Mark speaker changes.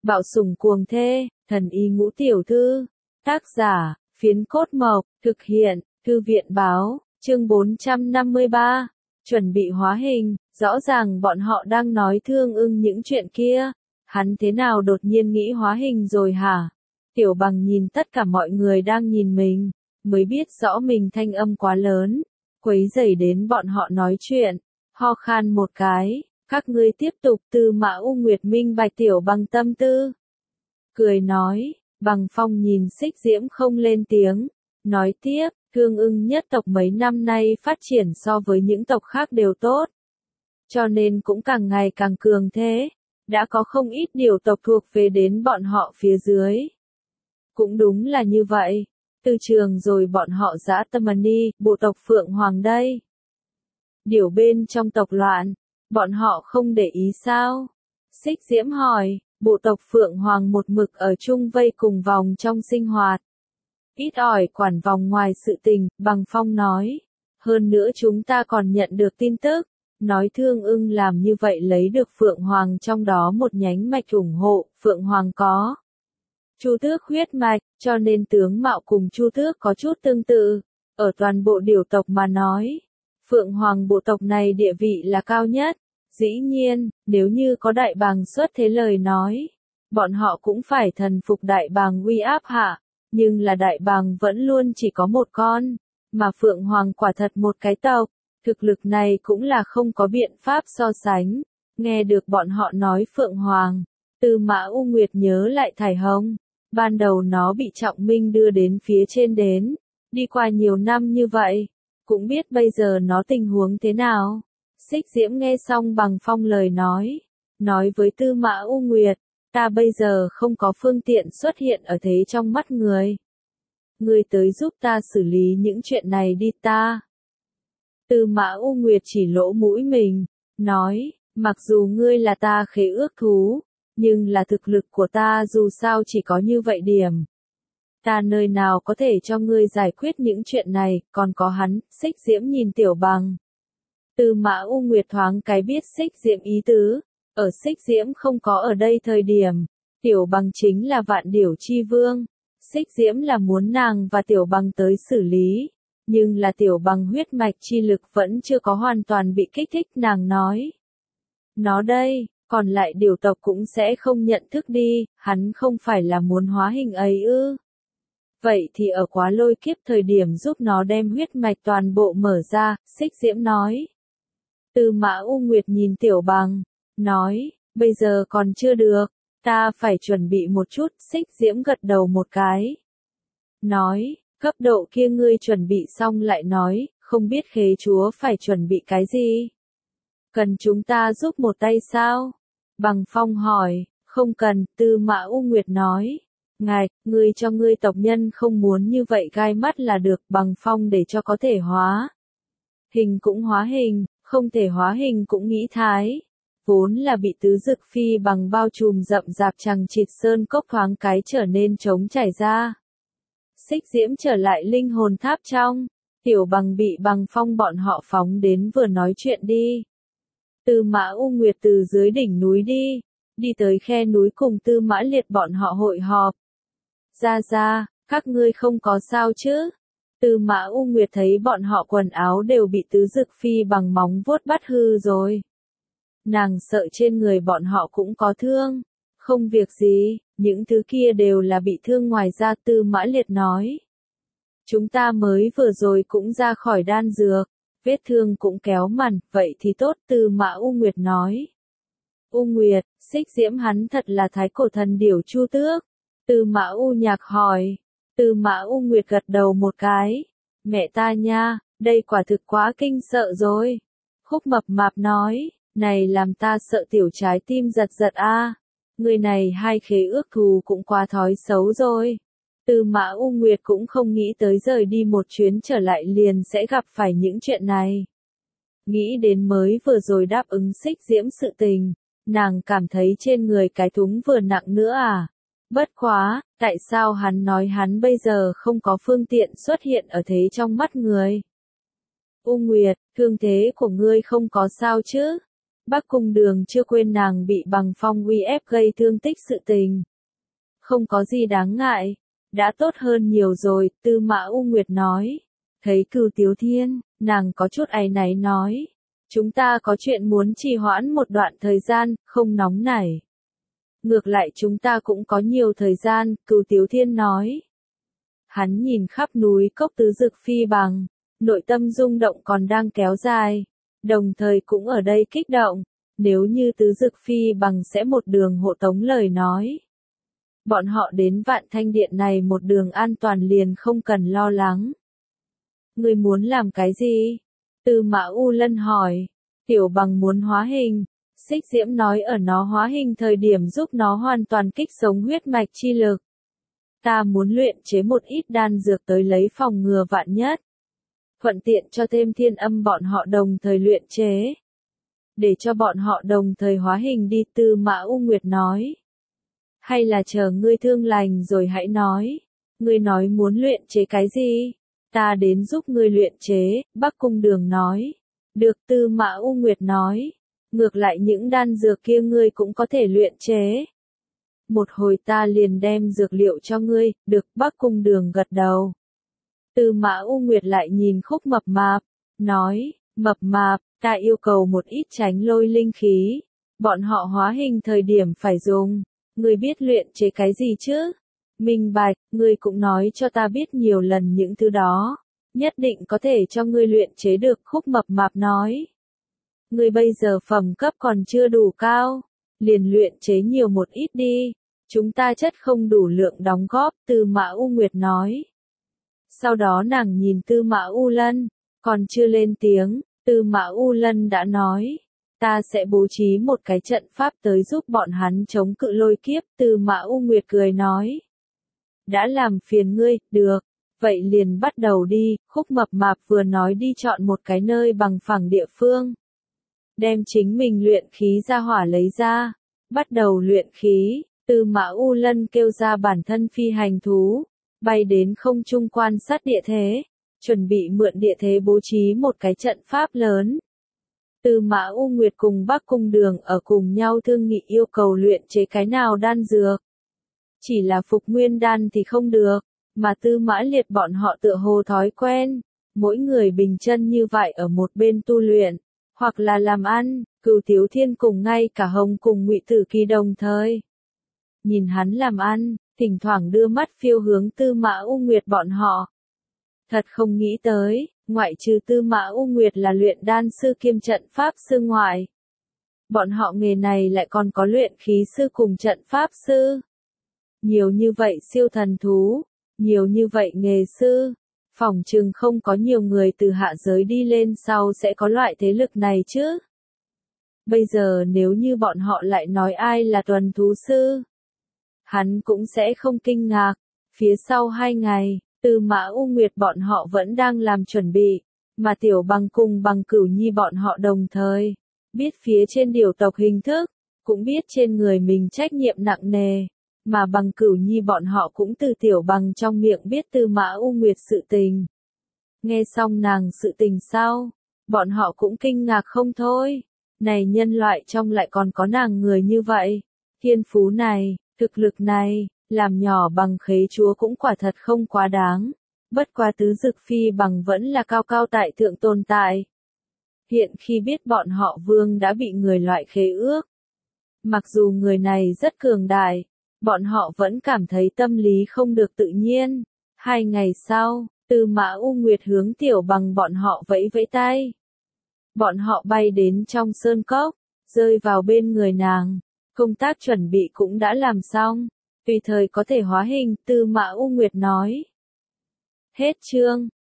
Speaker 1: Bạo sủng cuồng thê, thần y ngũ tiểu thư. Tác giả, Phiến Cốt Mộc, thực hiện, Thư viện báo, chương 453. Chuẩn bị hóa hình, rõ ràng bọn họ đang nói Thương Ưng những chuyện kia. Hắn thế nào đột nhiên nghĩ hóa hình rồi hả? Tiểu Bằng nhìn tất cả mọi người đang nhìn mình, mới biết rõ mình thanh âm quá lớn, quấy rầy đến bọn họ nói chuyện, ho khan một cái. Các ngươi tiếp tục. Tư Mã U Nguyệt minh bạch Tiểu Bằng tâm tư. Cười nói, Bằng Phong nhìn Xích Diễm không lên tiếng, nói tiếp, Thương Ưng nhất tộc mấy năm nay phát triển so với những tộc khác đều tốt, cho nên cũng càng ngày càng cường thế, đã có không ít điều tộc thuộc về đến bọn họ phía dưới. Cũng đúng là như vậy, từ trường rồi bọn họ giã tâm ni, bộ tộc Phượng Hoàng đây. Điều bên trong tộc loạn, bọn họ không để ý sao? Xích Diễm hỏi, bộ tộc Phượng Hoàng một mực ở chung vây cùng vòng trong sinh hoạt. Ít ỏi quản vòng ngoài sự tình, Bằng Phong nói. Hơn nữa chúng ta còn nhận được tin tức, nói Thương Ưng làm như vậy lấy được Phượng Hoàng trong đó một nhánh mạch ủng hộ, Phượng Hoàng có Chu Tước huyết mạch, cho nên tướng mạo cùng Chu Tước có chút tương tự. Ở toàn bộ điều tộc mà nói, Phượng Hoàng bộ tộc này địa vị là cao nhất. Dĩ nhiên, nếu như có đại bàng xuất thế lời nói, bọn họ cũng phải thần phục đại bàng uy áp hạ, nhưng là đại bàng vẫn luôn chỉ có một con, mà Phượng Hoàng quả thật một cái tộc, thực lực này cũng là không có biện pháp so sánh. Nghe được bọn họ nói Phượng Hoàng, Tư Mã U Nguyệt nhớ lại Thải Hồng, ban đầu nó bị Trọng Minh đưa đến phía trên đến, đi qua nhiều năm như vậy, cũng biết bây giờ nó tình huống thế nào. Xích Diễm nghe xong Bằng Phong lời nói với Tư Mã U Nguyệt, ta bây giờ không có phương tiện xuất hiện ở thế trong mắt người. Ngươi tới giúp ta xử lý những chuyện này đi ta. Tư Mã U Nguyệt chỉ lỗ mũi mình, nói, mặc dù ngươi là ta khế ước thú, nhưng là thực lực của ta dù sao chỉ có như vậy điểm. Ta nơi nào có thể cho ngươi giải quyết những chuyện này, còn có hắn. Xích Diễm nhìn Tiểu Bằng. Tư Mã U Nguyệt thoáng cái biết Xích Diễm ý tứ, ở Xích Diễm không có ở đây thời điểm, Tiểu Bằng chính là Vạn Điểu Chi Vương, Xích Diễm là muốn nàng và Tiểu Bằng tới xử lý, nhưng là Tiểu Bằng huyết mạch chi lực vẫn chưa có hoàn toàn bị kích thích. Nàng nói, nó đây, còn lại điều tộc cũng sẽ không nhận thức đi, hắn không phải là muốn hóa hình ấy ư? Vậy thì ở Quá Lôi Kiếp thời điểm giúp nó đem huyết mạch toàn bộ mở ra. Xích Diễm nói. Tư Mã U Nguyệt nhìn Tiểu Bằng, nói, bây giờ còn chưa được, ta phải chuẩn bị một chút. Xích Diễm gật đầu một cái, nói, cấp độ kia ngươi chuẩn bị xong lại nói, không biết khế chúa phải chuẩn bị cái gì? Cần chúng ta giúp một tay sao? Bằng Phong hỏi, không cần. Tư Mã U Nguyệt nói, ngài, ngươi cho ngươi tộc nhân không muốn như vậy gai mắt là được. Bằng Phong để cho có thể hóa hình cũng hóa hình, không thể hóa hình cũng nghĩ thái. Vốn là bị tứ dực phi bằng bao trùm rậm rạp chằng chịt sơn cốc thoáng cái trở nên trống trải ra. Xích Diễm trở lại linh hồn tháp trong, Tiểu Bằng bị Bằng Phong bọn họ phóng đến vừa nói chuyện đi. Tư Mã U Nguyệt từ dưới đỉnh núi đi tới khe núi cùng Tư Mã Liệt bọn họ hội họp. Ra, các ngươi không có sao chứ? Tư Mã U Nguyệt thấy bọn họ quần áo đều bị tứ dực phi bằng móng vuốt bắt hư rồi. Nàng sợ trên người bọn họ cũng có thương. Không việc gì, những thứ kia đều là bị thương. Ngoài ra Tư Mã Liệt nói, chúng ta mới vừa rồi cũng ra khỏi đan dược, vết thương cũng kéo mẩn, vậy thì tốt. Tư Mã U Nguyệt nói. U Nguyệt, Xích Diễm hắn thật là thái cổ thần điểu Chu Tước? Tư Mã U Nhạc hỏi. Tư Mã U Nguyệt gật đầu một cái. Mẹ ta nha, đây quả thực quá kinh sợ rồi. Khúc Mập Mạp nói, này làm ta sợ tiểu trái tim giật giật a. Người này hai khế ước thù cũng quá thói xấu rồi. Tư Mã U Nguyệt cũng không nghĩ tới rời đi một chuyến trở lại liền sẽ gặp phải những chuyện này. Nghĩ đến mới vừa rồi đáp ứng Xích Diễm sự tình, nàng cảm thấy trên người cái thúng vừa nặng nữa à. Bất quá, tại sao hắn nói hắn bây giờ không có phương tiện xuất hiện ở thế trong mắt người? U Nguyệt, thương thế của ngươi không có sao chứ? Bắc Cung Đường chưa quên nàng bị Bằng Phong uy ép gây thương tích sự tình. Không có gì đáng ngại, đã tốt hơn nhiều rồi, Tư Mã U Nguyệt nói. Thấy Cửu Tiếu Thiên, nàng có chút áy náy nói. Chúng ta có chuyện muốn trì hoãn một đoạn thời gian, không nóng nảy. Ngược lại chúng ta cũng có nhiều thời gian, Cửu Tiếu Thiên nói. Hắn nhìn khắp núi cốc tứ dực phi bằng, nội tâm rung động còn đang kéo dài, đồng thời cũng ở đây kích động, nếu như tứ dực phi bằng sẽ một đường hộ tống lời nói. Bọn họ đến Vạn Thanh Điện này một đường an toàn liền không cần lo lắng. Ngươi muốn làm cái gì? Tư Mã U Lân hỏi. Tiểu Bằng muốn hóa hình. Xích Diễm nói ở nó hóa hình thời điểm giúp nó hoàn toàn kích sống huyết mạch chi lực. Ta muốn luyện chế một ít đan dược tới lấy phòng ngừa vạn nhất. Thuận tiện cho thêm Thiên Âm bọn họ đồng thời luyện chế. Để cho bọn họ đồng thời hóa hình đi, Tư Mã U Nguyệt nói. Hay là chờ ngươi thương lành rồi hãy nói. Ngươi nói muốn luyện chế cái gì? Ta đến giúp ngươi luyện chế, Bắc Cung Đường nói. Được, Tư Mã U Nguyệt nói. Ngược lại những đan dược kia ngươi cũng có thể luyện chế. Một hồi ta liền đem dược liệu cho ngươi, được, Bắc Cung Đường gật đầu. Tư Mã U Nguyệt lại nhìn Khúc Mập Mạp, nói, Mập Mạp, ta yêu cầu một ít tránh lôi linh khí. Bọn họ hóa hình thời điểm phải dùng. Ngươi biết luyện chế cái gì chứ? Minh bạch, ngươi cũng nói cho ta biết nhiều lần những thứ đó. Nhất định có thể cho ngươi luyện chế được, Khúc Mập Mạp nói. Ngươi bây giờ phẩm cấp còn chưa đủ cao. Liền luyện chế nhiều một ít đi. Chúng ta chất không đủ lượng đóng góp, Tư Mã U Nguyệt nói. Sau đó nàng nhìn Tư Mã U Lân, còn chưa lên tiếng, Tư Mã U Lân đã nói. Ta sẽ bố trí một cái trận pháp tới giúp bọn hắn chống cự lôi kiếp, Tư Mã U Nguyệt cười nói. Đã làm phiền ngươi, được, vậy liền bắt đầu đi, Khúc Mập Mạp vừa nói đi chọn một cái nơi bằng phẳng địa phương. Đem chính mình luyện khí ra hỏa lấy ra, bắt đầu luyện khí, Tư Mã U Lân kêu ra bản thân phi hành thú, bay đến không trung quan sát địa thế, chuẩn bị mượn địa thế bố trí một cái trận pháp lớn. Tư Mã U Nguyệt cùng Bắc Cung Đường ở cùng nhau thương nghị yêu cầu luyện chế cái nào đan dược. Chỉ là phục nguyên đan thì không được, mà Tư Mã Liệt bọn họ tựa hồ thói quen, mỗi người bình chân như vậy ở một bên tu luyện, hoặc là làm ăn, Cửu Tiếu Thiên cùng ngay cả Hồng cùng Ngụy Tử Kỳ đồng thời. Nhìn hắn làm ăn, thỉnh thoảng đưa mắt phiêu hướng Tư Mã U Nguyệt bọn họ. Thật không nghĩ tới, ngoại trừ Tư Mã U Nguyệt là luyện đan sư kiêm trận pháp sư ngoại. Bọn họ nghề này lại còn có luyện khí sư cùng trận pháp sư. Nhiều như vậy siêu thần thú, nhiều như vậy nghề sư, phỏng chừng không có nhiều người từ hạ giới đi lên sau sẽ có loại thế lực này chứ. Bây giờ nếu như bọn họ lại nói ai là tuần thú sư, hắn cũng sẽ không kinh ngạc. Phía sau 2 ngày, Tư Mã U Nguyệt bọn họ vẫn đang làm chuẩn bị, mà Tiểu Bằng cùng Bằng Cửu Nhi bọn họ đồng thời, biết phía trên điều tộc hình thức, cũng biết trên người mình trách nhiệm nặng nề, mà Bằng Cửu Nhi bọn họ cũng từ Tiểu Bằng trong miệng biết Tư Mã U Nguyệt sự tình. Nghe xong nàng sự tình sau, bọn họ cũng kinh ngạc không thôi, này nhân loại trong lại còn có nàng người như vậy, thiên phú này, thực lực này, làm nhỏ Bằng Khế chúa cũng quả thật không quá đáng, bất quá tứ dực phi bằng vẫn là cao cao tại thượng tồn tại. Hiện khi biết bọn họ vương đã bị người loại khế ước, mặc dù người này rất cường đại, bọn họ vẫn cảm thấy tâm lý không được tự nhiên. 2 ngày sau, Tư Mã U Nguyệt hướng Tiểu Bằng bọn họ vẫy vẫy tay. Bọn họ bay đến trong sơn cốc, rơi vào bên người nàng, công tác chuẩn bị cũng đã làm xong, tùy thời có thể hóa hình, Tư Mã U Nguyệt nói. Hết chương.